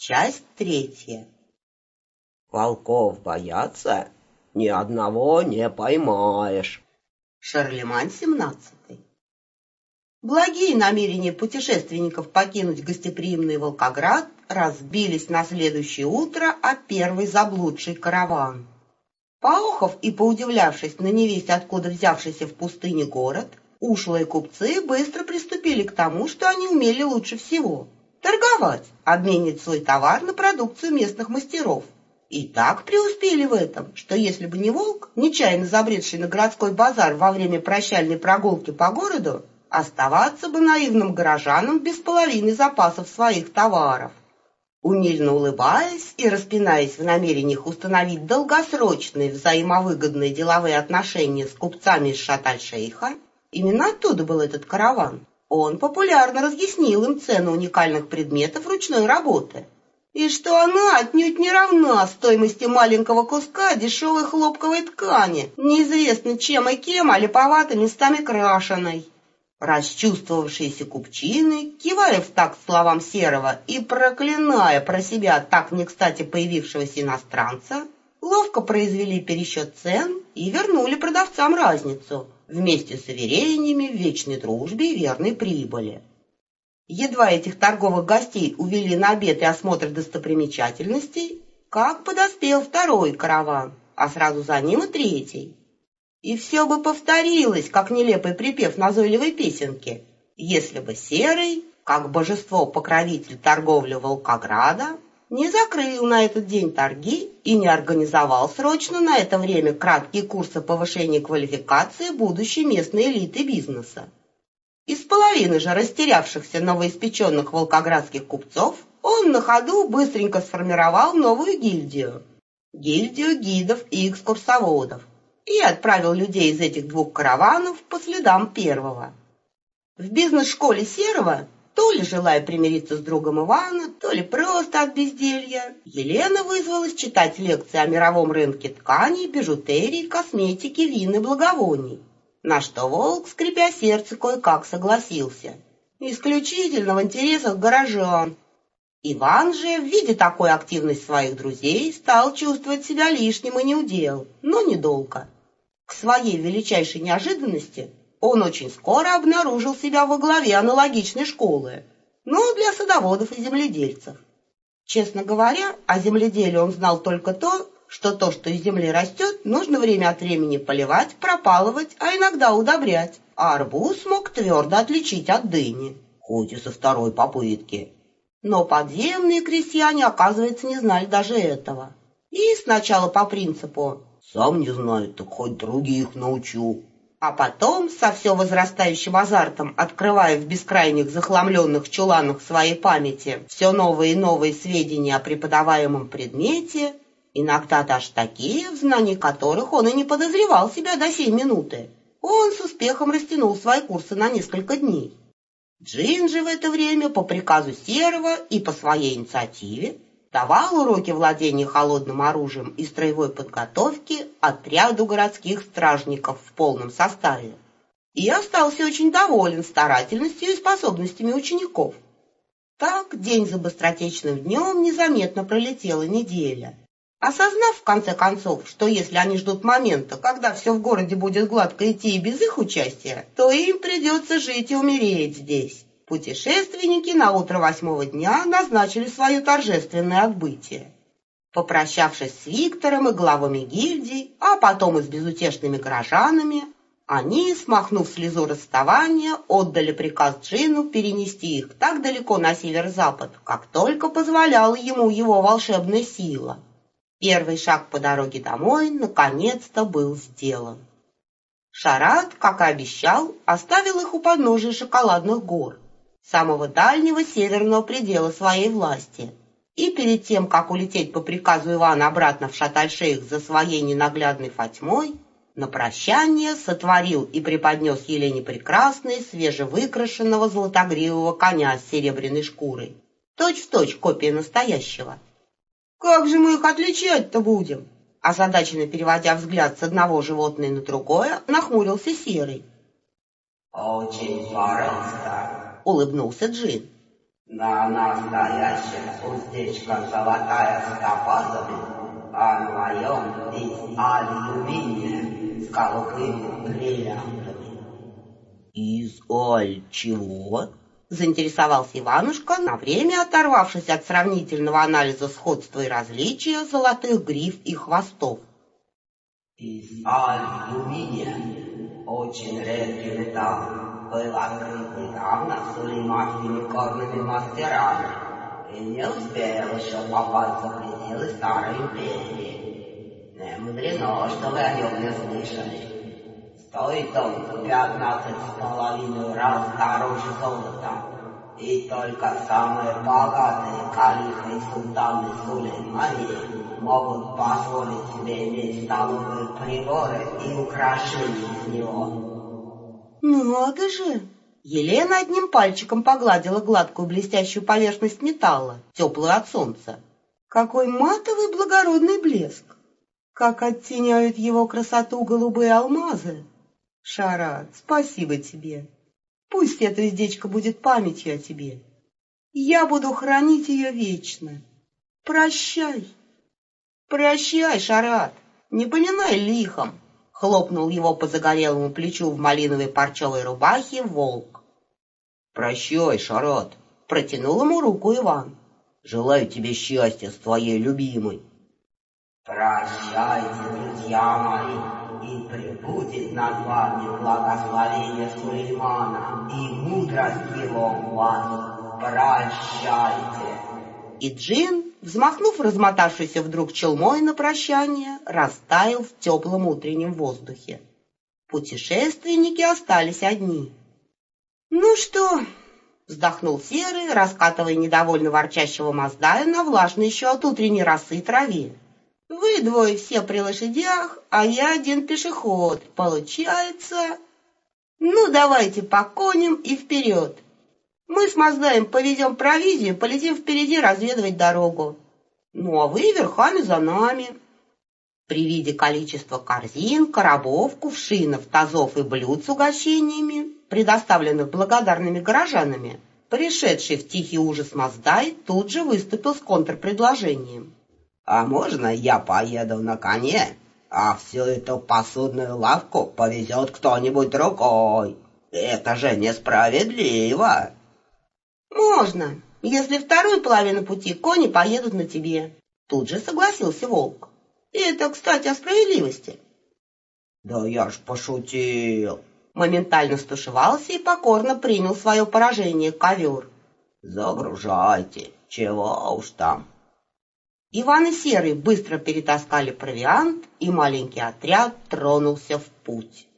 Часть 3. Волков боятся? Ни одного не поймаешь. Шарлемань 17. Благие намерения путешественников покинуть гостеприимный Волгоград разбились на следующее утро о первый заблудший караван. Поохов и поудивлявшись на невесть откуда взявшийся в пустыне город, ушлые купцы быстро приступили к тому, что они умели лучше всего — торговать, обменивать свой товар на продукцию местных мастеров. И так преуспели в этом, что если бы не волк, нечаянно забредший на городской базар во время прощальной прогулки по городу, оставаться бы наивным горожанам без половины запасов своих товаров. Умильно улыбаясь и распинаясь в намерениях установить долгосрочные взаимовыгодные деловые отношения с купцами из Шат-аль-Шейха, именно оттуда был этот караван, он популярно разъяснил им цену уникальных предметов ручной работы, и что она отнюдь не равна стоимости маленького куска дешевой хлопковой ткани, неизвестно чем и кем, а липовато местами крашеной. Расчувствовавшиеся купчины, кивая в такт словам Серого и проклиная про себя так не кстати появившегося иностранца, ловко произвели пересчет цен и вернули продавцам разницу, вместе с уверениями в вечной дружбе и верной прибыли. Едва этих торговых гостей увели на обед и осмотр достопримечательностей, как подоспел второй караван, а сразу за ним и третий. И все бы повторилось, как нелепый припев назойливой песенки, если бы Серый, как божество-покровитель торговли Волгограда, не закрыл на этот день торги и не организовал срочно на это время краткие курсы повышения квалификации будущей местной элиты бизнеса. Из половины же растерявшихся новоиспеченных волгоградских купцов он на ходу быстренько сформировал новую гильдию гидов и экскурсоводов, и отправил людей из этих двух караванов по следам первого. В бизнес-школе Серого, то ли желая примириться с другом Ивана, то ли просто от безделья, Елена вызвалась читать лекции о мировом рынке тканей, бижутерии, косметики, вин и благовоний, на что Волк, скрипя сердце, кое-как согласился. Исключительно в интересах горожан. Иван же, видя такую активность своих друзей, стал чувствовать себя лишним и неудел, но недолго. К своей величайшей неожиданности он очень скоро обнаружил себя во главе аналогичной школы, но для садоводов и земледельцев. Честно говоря, о земледелии он знал только то, что из земли растет, нужно время от времени поливать, пропалывать, а иногда удобрять, а арбуз мог твердо отличить от дыни, хоть и со второй попытки. Но подземные крестьяне, оказывается, не знали даже этого. И сначала по принципу «сам не знаю, так хоть других научу», а потом, со все возрастающим азартом, открывая в бескрайних захламленных чуланах своей памяти все новые и новые сведения о преподаваемом предмете, иногда даже такие, в знании которых он и не подозревал себя до сей минуты, он с успехом растянул свои курсы на несколько дней. Джин же в это время по приказу Серого и по своей инициативе давал уроки владения холодным оружием и строевой подготовки отряду городских стражников в полном составе и остался очень доволен старательностью и способностями учеников. Так день за быстротечным днем незаметно пролетела неделя. Осознав, в конце концов, что если они ждут момента, когда все в городе будет гладко идти и без их участия, то им придется жить и умереть здесь, путешественники на утро 8-го дня назначили свое торжественное отбытие. Попрощавшись с Виктором и главами гильдий, а потом и с безутешными горожанами, они, смахнув слезу расставания, отдали приказ Джину перенести их так далеко на северо-запад, как только позволяла ему его волшебная сила. Первый шаг по дороге домой наконец-то был сделан. Шарат, как и обещал, оставил их у подножия шоколадных гор, самого дальнего северного предела своей власти, и перед тем, как улететь по приказу Ивана обратно в Шат-аль-Шейх за своей ненаглядной Фатьмой, на прощание сотворил и преподнес Елене Прекрасной свежевыкрашенного золотогривого коня с серебряной шкурой, точь-в-точь копия настоящего. «Как же мы их отличать-то будем?» Озадаченно переводя взгляд с одного животного на другое, нахмурился Серый. «Очень просто», — улыбнулся Джин. На настоящем уздечка золотая с топазами, а на моем из алюминия с голубыми бриллиантами. Из чего? Заинтересовался Иванушка, на время оторвавшись от сравнительного анализа сходства и различия золотых гриф и хвостов. Из алюминия, очень редкий металл, был открыт недавно сулейманскими горными мастерами и не успел еще попасть за пределы Старой Империи. Не мудрено, что вы о нем не слышали. Стоит он 15,5 раз дороже золота, и только самые богатые калифы и султаны Сулеймании могут позволить себе иметь столовые приборы и украшения из него. Надо же! Елена одним пальчиком погладила гладкую блестящую поверхность металла, теплую от солнца. Какой матовый благородный блеск! Как оттеняют его красоту голубые алмазы! Шарат, спасибо тебе. Пусть это уздечка будет памятью о тебе. Я буду хранить ее вечно. Прощай. Прощай, Шарат, не поминай лихом. Хлопнул его по загорелому плечу в малиновой парчевой рубахе волк. Прощай, Шарат, протянул ему руку Иван. Желаю тебе счастья с твоей любимой. Прощайте, друзья мои. И пребудет над вами благословение Сулеймана, и мудрость его в вас. Прощайте. И джин, взмахнув размотавшейся вдруг челмой на прощание, растаял в теплом утреннем воздухе. Путешественники остались одни. «Ну что?» — вздохнул Серый, раскатывая недовольно ворчащего Маздая на влажной еще от утренней росы траве. «Вы двое все при лошадях, а я один пешеход. Получается... Ну, давайте по коням и вперед. Мы с Маздаем повезем провизию, полетим впереди разведывать дорогу. Ну, а вы верхами за нами». При виде количества корзин, коробов, кувшинов, тазов и блюд с угощениями, предоставленных благодарными горожанами, пришедший в тихий ужас Маздай тут же выступил с контрпредложением. А можно я поеду на коне, а всю эту посудную лавку повезет кто-нибудь другой? Это же несправедливо. Можно, если вторую половину пути кони поедут на тебе. Тут же согласился волк. И это, кстати, о справедливости. Да я ж пошутил. Моментально стушевался и покорно принял свое поражение ковер. Загружайте, чего уж там. Иван и Серый быстро перетаскали провиант, и маленький отряд тронулся в путь.